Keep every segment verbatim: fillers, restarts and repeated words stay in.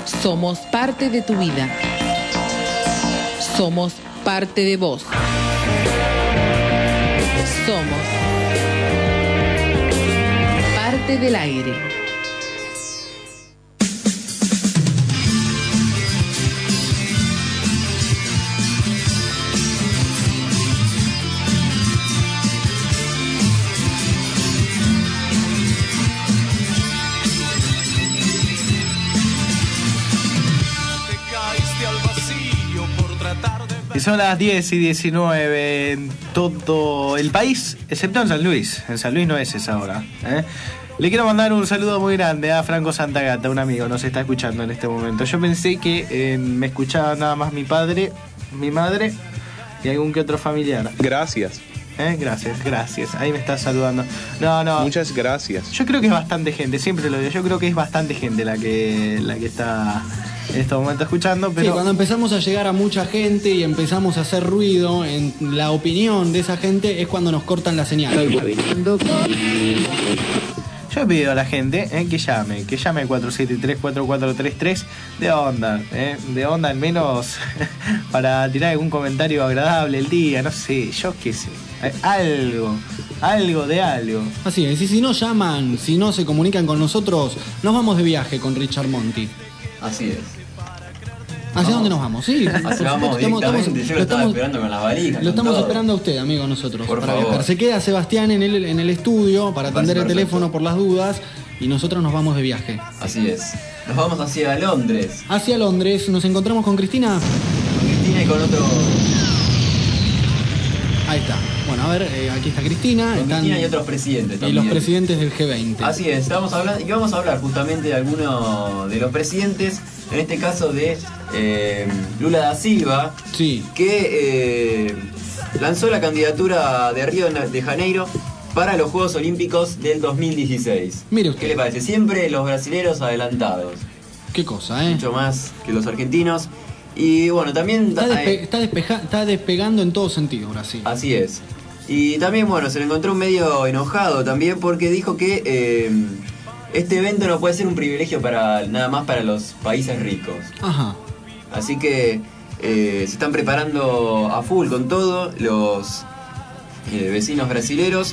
Somos parte de tu vida. Somos parte de vos. Somos parte del aire. Y son las diez y diecinueve en todo el país, excepto en San Luis. En San Luis no es esa hora, ¿eh? Le quiero mandar un saludo muy grande a Franco Santagata, un amigo, nos está escuchando en este momento. Yo pensé que eh, me escuchaba nada más mi padre, mi madre y algún que otro familiar. Gracias. ¿Eh? Gracias, gracias. Ahí me está saludando. No, no. Muchas gracias. Yo creo que es bastante gente, siempre lo digo. Yo creo que es bastante gente la que, la que está en este momento escuchando. Pero sí, cuando empezamos a llegar a mucha gente y empezamos a hacer ruido en la opinión de esa gente es cuando nos cortan la señal. Yo he pedido a la gente eh, que llame, que llame al cuatro siete tres, cuatro cuatro tres tres de onda, eh, de onda al menos para tirar algún comentario agradable el día, no sé, yo qué sé, algo, algo de algo. Así es, y si no llaman, si no se comunican con nosotros, nos vamos de viaje con Richard Monti. Así es. ¿Hacia dónde nos vamos? Sí, así vamos estamos, estamos, estamos, yo lo estaba estamos, esperando con las valijas. Lo estamos todo. esperando a usted, amigo, nosotros. Por para favor. viajar. Se queda Sebastián en el, en el estudio para atender el teléfono por las dudas y nosotros nos vamos de viaje. Así es. Nos vamos hacia Londres. Hacia Londres, nos encontramos con Cristina. Con Cristina y con otro... Ahí está. Bueno, a ver, eh, aquí está Cristina. Con están... Cristina y otros presidentes también. Y los presidentes del G veinte. Así es, estamos hablando, y vamos a hablar justamente de algunos de los presidentes, en este caso de eh, Lula da Silva, sí. que eh, lanzó la candidatura de Río de Janeiro para los Juegos Olímpicos del dos mil dieciséis. Mire usted. ¿Qué le parece? Siempre los brasileros adelantados. Qué cosa, ¿eh? Mucho más que los argentinos. Y bueno, también... Está, despe está, despeja está despegando en todo sentido Brasil. Así es. Y también, bueno, se le encontró un medio enojado también porque dijo que eh, este evento no puede ser un privilegio para nada más para los países ricos. Ajá. Así que eh, se están preparando a full con todo. Los eh, vecinos brasileros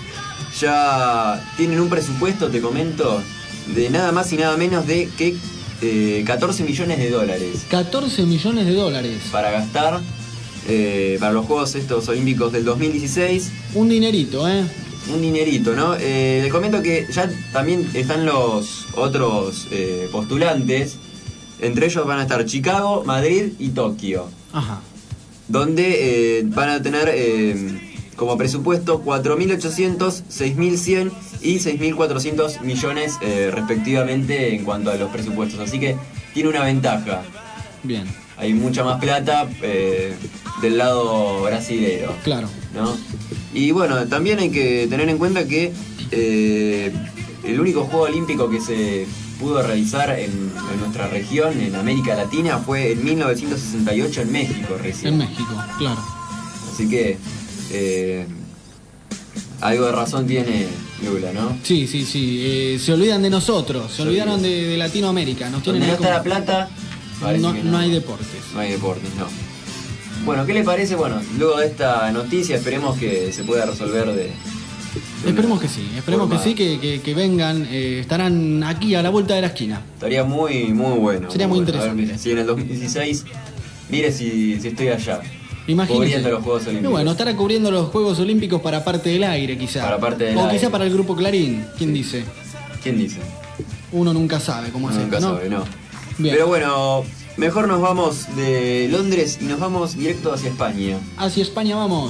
ya tienen un presupuesto, te comento, de nada más y nada menos de que eh, catorce millones de dólares. catorce millones de dólares. Para gastar eh, para los Juegos estos Olímpicos del dos mil dieciséis. Un dinerito, ¿eh? Un dinerito, ¿no? Eh, les comento que ya también están los otros eh, postulantes. Entre ellos van a estar Chicago, Madrid y Tokio. Ajá. Donde eh, van a tener eh, como presupuesto cuatro mil ochocientos, seis mil cien y seis mil cuatrocientos millones eh, respectivamente en cuanto a los presupuestos. Así que tiene una ventaja. Bien. Hay mucha más plata eh, del lado brasilero. Claro. ¿No? Y bueno, también hay que tener en cuenta que eh, el único juego olímpico que se pudo realizar en, en nuestra región, en América Latina, fue en mil novecientos sesenta y ocho en México recién. En México, claro. Así que eh, algo de razón tiene Lula, ¿no? Sí, sí, sí. Eh, se olvidan de nosotros, se, se olvidaron de, de Latinoamérica. Nos tienen Donde no como... está la plata, no, no, no hay deportes. No hay deportes, no. Bueno, ¿qué le parece? Bueno, luego de esta noticia esperemos que se pueda resolver de... de esperemos que sí, esperemos forma. que sí, que, que, que vengan, eh, estarán aquí a la vuelta de la esquina. Estaría muy, muy bueno. Sería muy, muy interesante. Bueno. A ver, si en el dos mil dieciséis, mire si, si estoy allá. Imagínese. Cubriendo los Juegos Olímpicos. Y bueno, estará cubriendo los Juegos Olímpicos para parte del aire, quizá. Para parte del o aire. quizá para el grupo Clarín, ¿quién sí. dice? ¿Quién dice? Uno nunca sabe cómo Uno es nunca esto, ¿no? sabe, no. Bien. Pero bueno, mejor nos vamos de Londres y nos vamos directo hacia España. Hacia España vamos.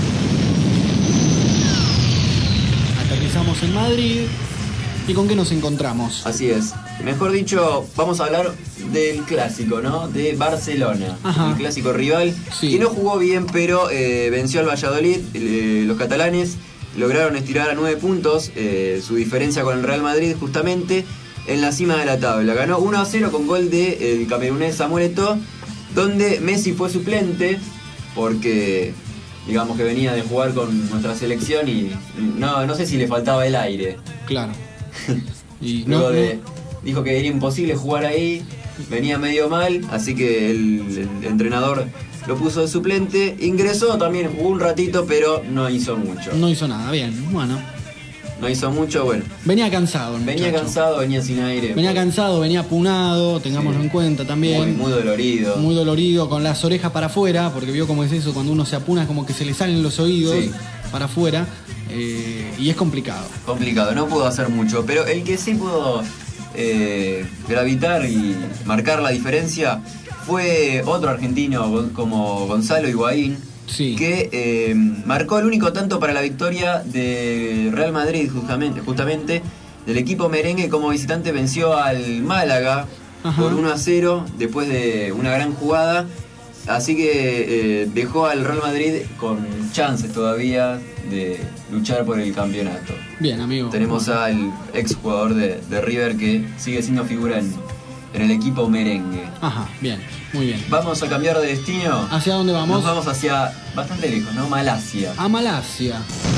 Aterrizamos en Madrid. ¿Y con qué nos encontramos? Así es. Mejor dicho, vamos a hablar del clásico, ¿no? De Barcelona. Ajá. El clásico rival. Sí. Que no jugó bien, pero eh, venció al Valladolid. Eh, los catalanes lograron estirar a nueve puntos eh, su diferencia con el Real Madrid, justamente en la cima de la tabla. Ganó uno a cero con gol del camerunés Samuel Eto'o, donde Messi fue suplente, porque digamos que venía de jugar con nuestra selección y no, no sé si le faltaba el aire. Claro. Y Luego no, de, no... dijo que era imposible jugar ahí venía medio mal, así que el, el entrenador lo puso de suplente. Ingresó también, jugó un ratito, pero no hizo mucho. No hizo nada, bien, bueno. No hizo mucho, bueno. Venía cansado el Venía muchacho. cansado, venía sin aire. Venía cansado, venía punado, tengámoslo Sí. en cuenta también. Muy, muy dolorido. Muy dolorido, con las orejas para afuera, porque vio cómo es eso, cuando uno se apuna es como que se le salen los oídos Sí. para afuera, eh, y es complicado. Complicado, no pudo hacer mucho, pero el que sí pudo eh, gravitar y marcar la diferencia fue otro argentino gon- como Gonzalo Higuaín, Sí. que eh, marcó el único tanto para la victoria de Real Madrid, justamente, justamente del equipo merengue. Como visitante venció al Málaga Ajá. por uno a cero después de una gran jugada. Así que eh, dejó al Real Madrid con chances todavía de luchar por el campeonato. Bien, amigo. Tenemos al ex jugador de, de River que sigue siendo figura en, en el equipo merengue. Ajá, bien, muy bien. Vamos a cambiar de destino. ¿Hacia dónde vamos? Nos vamos hacia bastante lejos, ¿no? Malasia. A Malasia.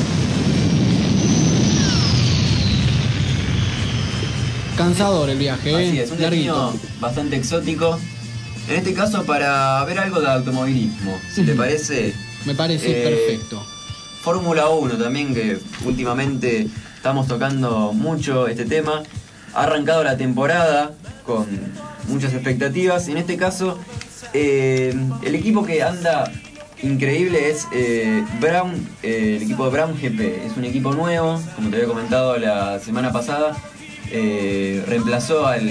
Cansador el viaje, ¿eh? Así es, un larguito. destino bastante exótico. En este caso para ver algo de automovilismo. Si te Ujú. parece, Me parece Eh, perfecto. Fórmula uno también, que últimamente estamos tocando mucho este tema. Ha arrancado la temporada con muchas expectativas. En este caso, eh, el equipo que anda increíble es eh, Brown, eh, el equipo de Brown G P. Es un equipo nuevo, como te había comentado la semana pasada. Eh, reemplazó al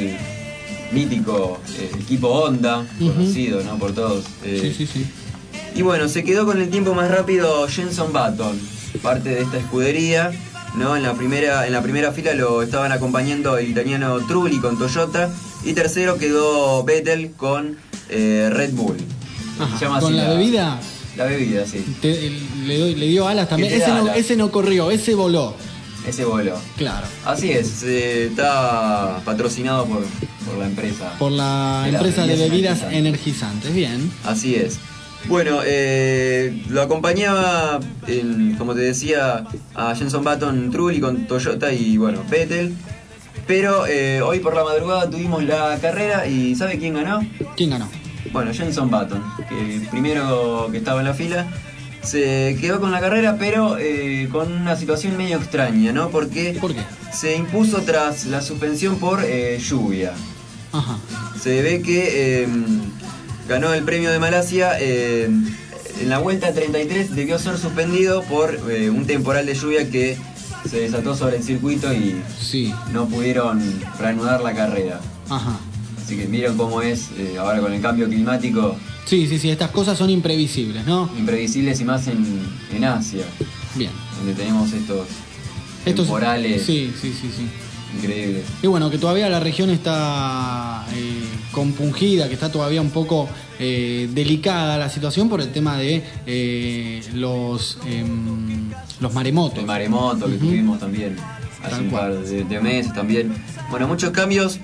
mítico eh, equipo Honda, Ujú. conocido, ¿no?, por todos. Eh, Sí, sí, sí. y bueno, se quedó con el tiempo más rápido Jenson Button, parte de esta escudería, ¿no? En la primera, en la primera fila lo estaban acompañando el italiano Trulli con Toyota, y tercero quedó Vettel con eh, Red Bull. Ajá. Se llama ¿Con así la bebida? La bebida, sí. Te- le, doy- le dio alas también. Que te Ese da no, alas. ese no corrió, ese voló. Ese voló. Claro. Así es, eh, está patrocinado por, por la empresa. Por la De las empresa de bebidas bebidas energizantes. energizantes. Bien. Así es. Bueno, eh, lo acompañaba, el- como te decía, a Jenson Button, Trulli con Toyota y bueno, Vettel. Pero eh, hoy por la madrugada tuvimos la carrera y ¿sabe quién ganó? ¿Quién ganó? Bueno, Jenson Button, que primero que estaba en la fila, se quedó con la carrera, pero eh, con una situación medio extraña, ¿no? Porque ¿Por qué? se impuso tras la suspensión por eh, lluvia. Ajá. Se ve que eh, ganó el premio de Malasia. Eh, en la vuelta treinta y tres debió ser suspendido por eh, un temporal de lluvia que se desató sobre el circuito y Sí. no pudieron reanudar la carrera. Ajá. Así que miren cómo es eh, ahora con el cambio climático, Sí, sí, sí. Estas cosas son imprevisibles, ¿no? imprevisibles, y más en, en Asia, Bien. donde tenemos estos Estos- temporales Sí, sí, sí, sí. increíbles. Y bueno, que todavía la región está eh, compungida, que está todavía un poco eh, delicada la situación por el tema de eh, los em, los maremotos. El maremoto que Ujú. tuvimos también hace Tal un cual. par de, de meses también. Bueno, muchos cambios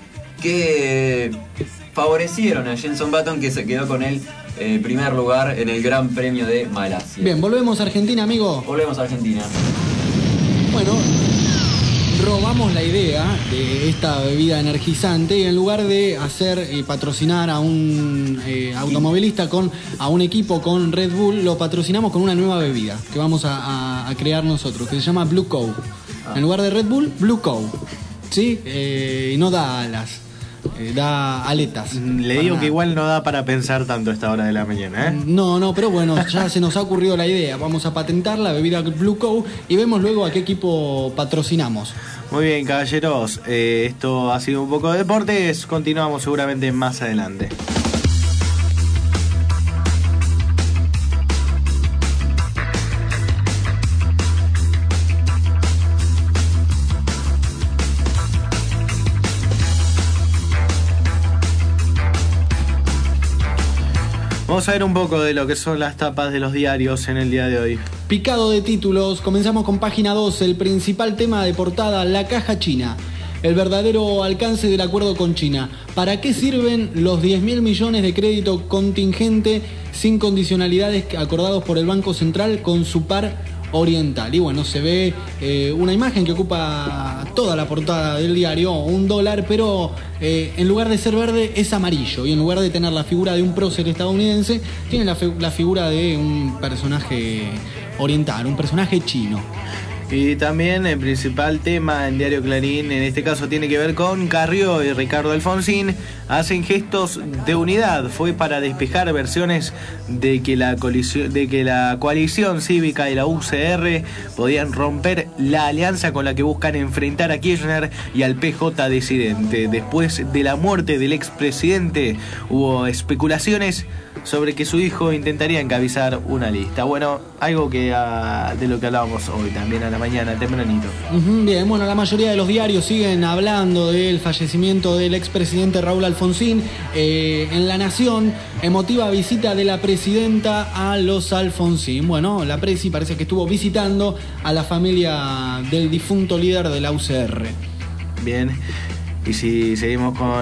que favorecieron a Jenson Button, que se quedó con el eh, primer lugar en el Gran Premio de Malasia. Bien, volvemos a Argentina, amigo. Volvemos a Argentina. Bueno, robamos la idea de esta bebida energizante y en lugar de hacer y patrocinar a un eh, automovilista con a un equipo con Red Bull, lo patrocinamos con una nueva bebida que vamos a, a- a crear nosotros, que se llama Blue Cow. Ah. En lugar de Red Bull, Blue Cow. ¿Sí? Eh, y no da alas, eh, da aletas. Le Para digo nada. que igual no da para pensar tanto a esta hora de la mañana, ¿eh? No, no, pero bueno, ya se nos ha ocurrido la idea. Vamos a patentar la bebida Blue Cow y vemos luego a qué equipo patrocinamos. Muy bien, caballeros. eh, esto ha sido un poco de deportes. Continuamos seguramente más adelante. Vamos a ver un poco de lo que son las tapas de los diarios en el día de hoy. Picado de títulos, comenzamos con página doce, el principal tema de portada, la caja china. El verdadero alcance del acuerdo con China. ¿Para qué sirven los diez mil millones de crédito contingente sin condicionalidades acordados por el Banco Central con su par Oriental. Y bueno, se ve eh, una imagen que ocupa toda la portada del diario, un dólar, pero eh, en lugar de ser verde es amarillo, y en lugar de tener la figura de un prócer estadounidense, tiene la, la figura de un personaje oriental, un personaje chino. Y también el principal tema en Diario Clarín, en este caso, tiene que ver con Carrió y Ricardo Alfonsín. Hacen gestos de unidad. Fue para despejar versiones de que la coalición, de que la coalición cívica y la U C R podían romper la alianza con la que buscan enfrentar a Kirchner y al P J disidente. Después de la muerte del expresidente, hubo especulaciones sobre que su hijo intentaría encabezar una lista. Bueno, algo que uh, de lo que hablábamos hoy también a la mañana, tempranito. Uh-huh, bien, bueno, la mayoría de los diarios siguen hablando del fallecimiento del expresidente Raúl Alfonsín. Eh, en La Nación, emotiva visita de la presidenta a los Alfonsín. Bueno, la presi parece que estuvo visitando a la familia del difunto líder de la U C R. Bien. Y si seguimos con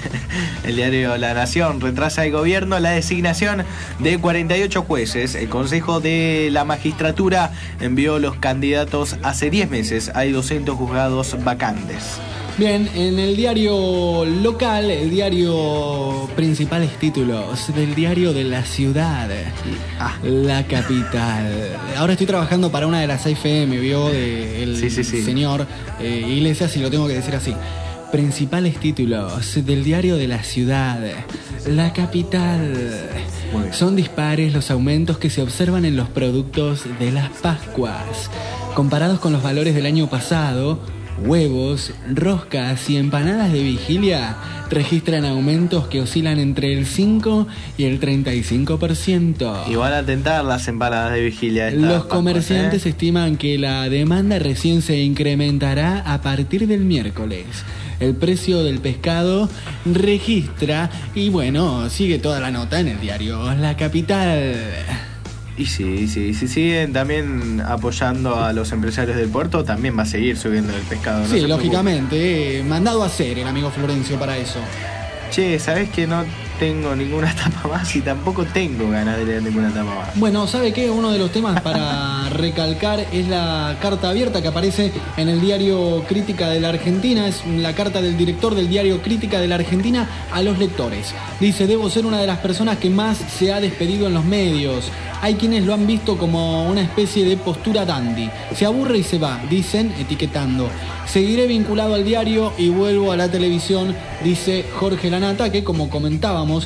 el diario La Nación, retrasa el gobierno la designación de cuarenta y ocho jueces. El Consejo de la Magistratura envió los candidatos hace diez meses. Hay doscientos juzgados vacantes. Bien, en el diario local, el diario principales títulos del diario de la ciudad, ah. La capital. Ahora estoy trabajando para una de las F M, vio, de el sí, sí, sí. señor eh, Iglesias, y lo tengo que decir así. Principales títulos del diario de la ciudad, la capital. Son dispares los aumentos que se observan en los productos de las Pascuas. Comparados con los valores del año pasado, huevos, roscas y empanadas de vigilia registran aumentos que oscilan entre el cinco y el treinta y cinco por ciento. Y van a tentar las empanadas de vigilia. Los comerciantes ¿eh? estiman que la demanda recién se incrementará a partir del miércoles. El precio del pescado registra, y bueno, sigue toda la nota en el diario La Capital. Y sí, sí, si siguen también apoyando a los empresarios del puerto, también va a seguir subiendo el pescado. ¿No? Sí, lógicamente, eh, mandado a hacer el amigo Florencio para eso. Che, ¿sabés que no tengo ninguna tapa más? Y tampoco tengo ganas de leer ninguna tapa más. Bueno, ¿sabe qué? Uno de los temas para recalcar es la carta abierta que aparece en el diario Crítica de la Argentina. Es la carta del director del diario Crítica de la Argentina a los lectores. Dice: debo ser una de las personas que más se ha despedido en los medios. Hay quienes lo han visto como una especie de postura dandy. Se aburre y se va, dicen, etiquetando. Seguiré vinculado al diario y vuelvo a la televisión, dice Jorge Lanata, que, como comentábamos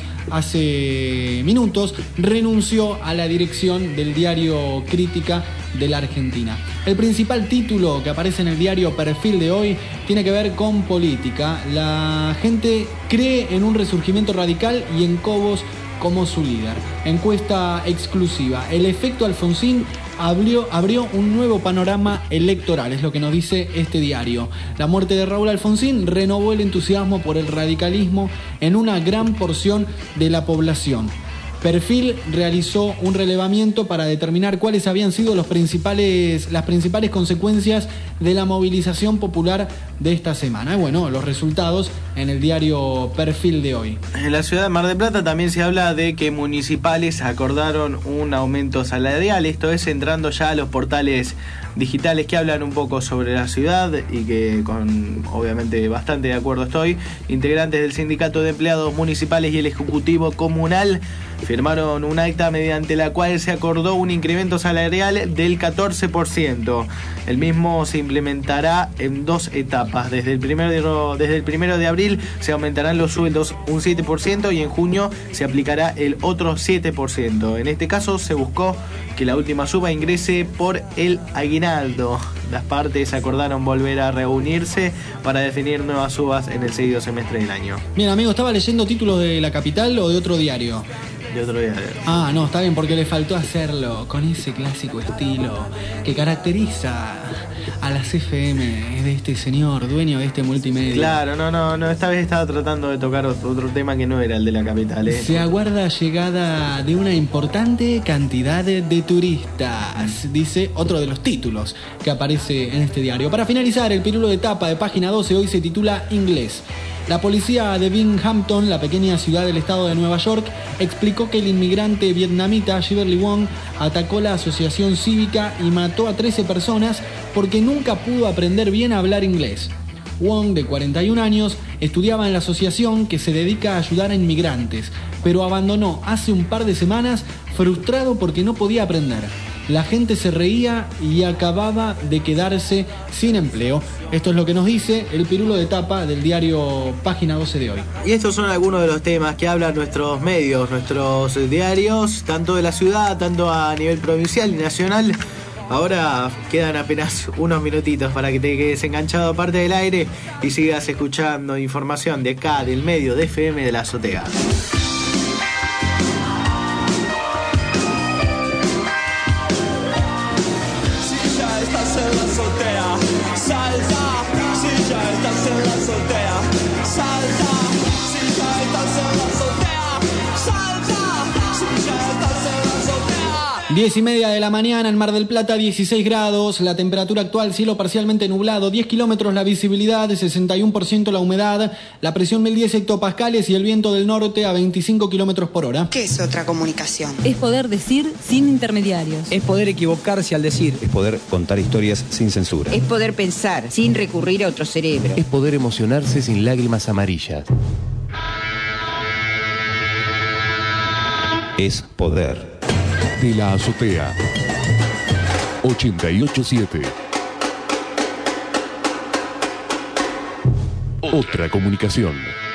hace minutos, renunció a la dirección del diario Crítica de la Argentina. El principal título que aparece en el diario Perfil de hoy tiene que ver con política. La gente cree en un resurgimiento radical y en Cobos como su líder. Encuesta exclusiva. El efecto Alfonsín abrió, abrió un nuevo panorama electoral, es lo que nos dice este diario. La muerte de Raúl Alfonsín renovó el entusiasmo por el radicalismo en una gran porción de la población. Perfil realizó un relevamiento para determinar cuáles habían sido los principales, las principales consecuencias de la movilización popular de esta semana. Bueno, los resultados en el diario Perfil de hoy. En la ciudad de Mar del Plata también se habla de que municipales acordaron un aumento salarial. Esto es entrando ya a los portales digitales que hablan un poco sobre la ciudad y que con obviamente bastante de acuerdo estoy. Integrantes del Sindicato de Empleados Municipales y el Ejecutivo Comunal firmaron un acta mediante la cual se acordó un incremento salarial del catorce por ciento. El mismo se implementará en dos etapas. Desde el primero de, desde el primero de abril se aumentarán los sueldos un siete por ciento y en junio se aplicará el otro siete por ciento. En este caso se buscó que la última suba ingrese por el aguinaldo. Las partes acordaron volver a reunirse para definir nuevas subas en el segundo semestre del año. Bien, amigo, ¿estaba leyendo títulos de La Capital o de otro diario? De otro diario. Ah, no, está bien, porque le faltó hacerlo con ese clásico estilo que caracteriza a las F M de este señor, dueño de este multimedia. Claro, no, no, no, esta vez estaba tratando de tocar otro, otro tema que no era el de La Capital. ¿eh? Se aguarda llegada de una importante cantidad de, de turistas, dice otro de los títulos que aparece en este diario. Para finalizar, el pirulo de tapa de página doce hoy se titula Inglés. La policía de Binghamton, la pequeña ciudad del estado de Nueva York, explicó que el inmigrante vietnamita Shiverly Wong atacó la asociación cívica y mató a trece personas porque nunca pudo aprender bien a hablar inglés. Wong, de cuarenta y un años, estudiaba en la asociación que se dedica a ayudar a inmigrantes, pero abandonó hace un par de semanas frustrado porque no podía aprender. La gente se reía y acababa de quedarse sin empleo. Esto es lo que nos dice el pirulo de tapa del diario Página doce de hoy. Y estos son algunos de los temas que hablan nuestros medios, nuestros diarios, tanto de la ciudad, tanto a nivel provincial y nacional. Ahora quedan apenas unos minutitos para que te quedes enganchado a Parte del Aire y sigas escuchando información de acá, del medio de F M de la Azotea. diez y media de la mañana en Mar del Plata, dieciséis grados, la temperatura actual, cielo parcialmente nublado, diez kilómetros la visibilidad, sesenta y uno por ciento la humedad, la presión mil diez hectopascales y el viento del norte a veinticinco kilómetros por hora. ¿Qué es otra comunicación? Es poder decir sin intermediarios. Es poder equivocarse al decir. Es poder contar historias sin censura. Es poder pensar sin recurrir a otro cerebro. Es poder emocionarse sin lágrimas amarillas. Es poder. De la Azotea. ochenta y ocho punto siete. Otra comunicación.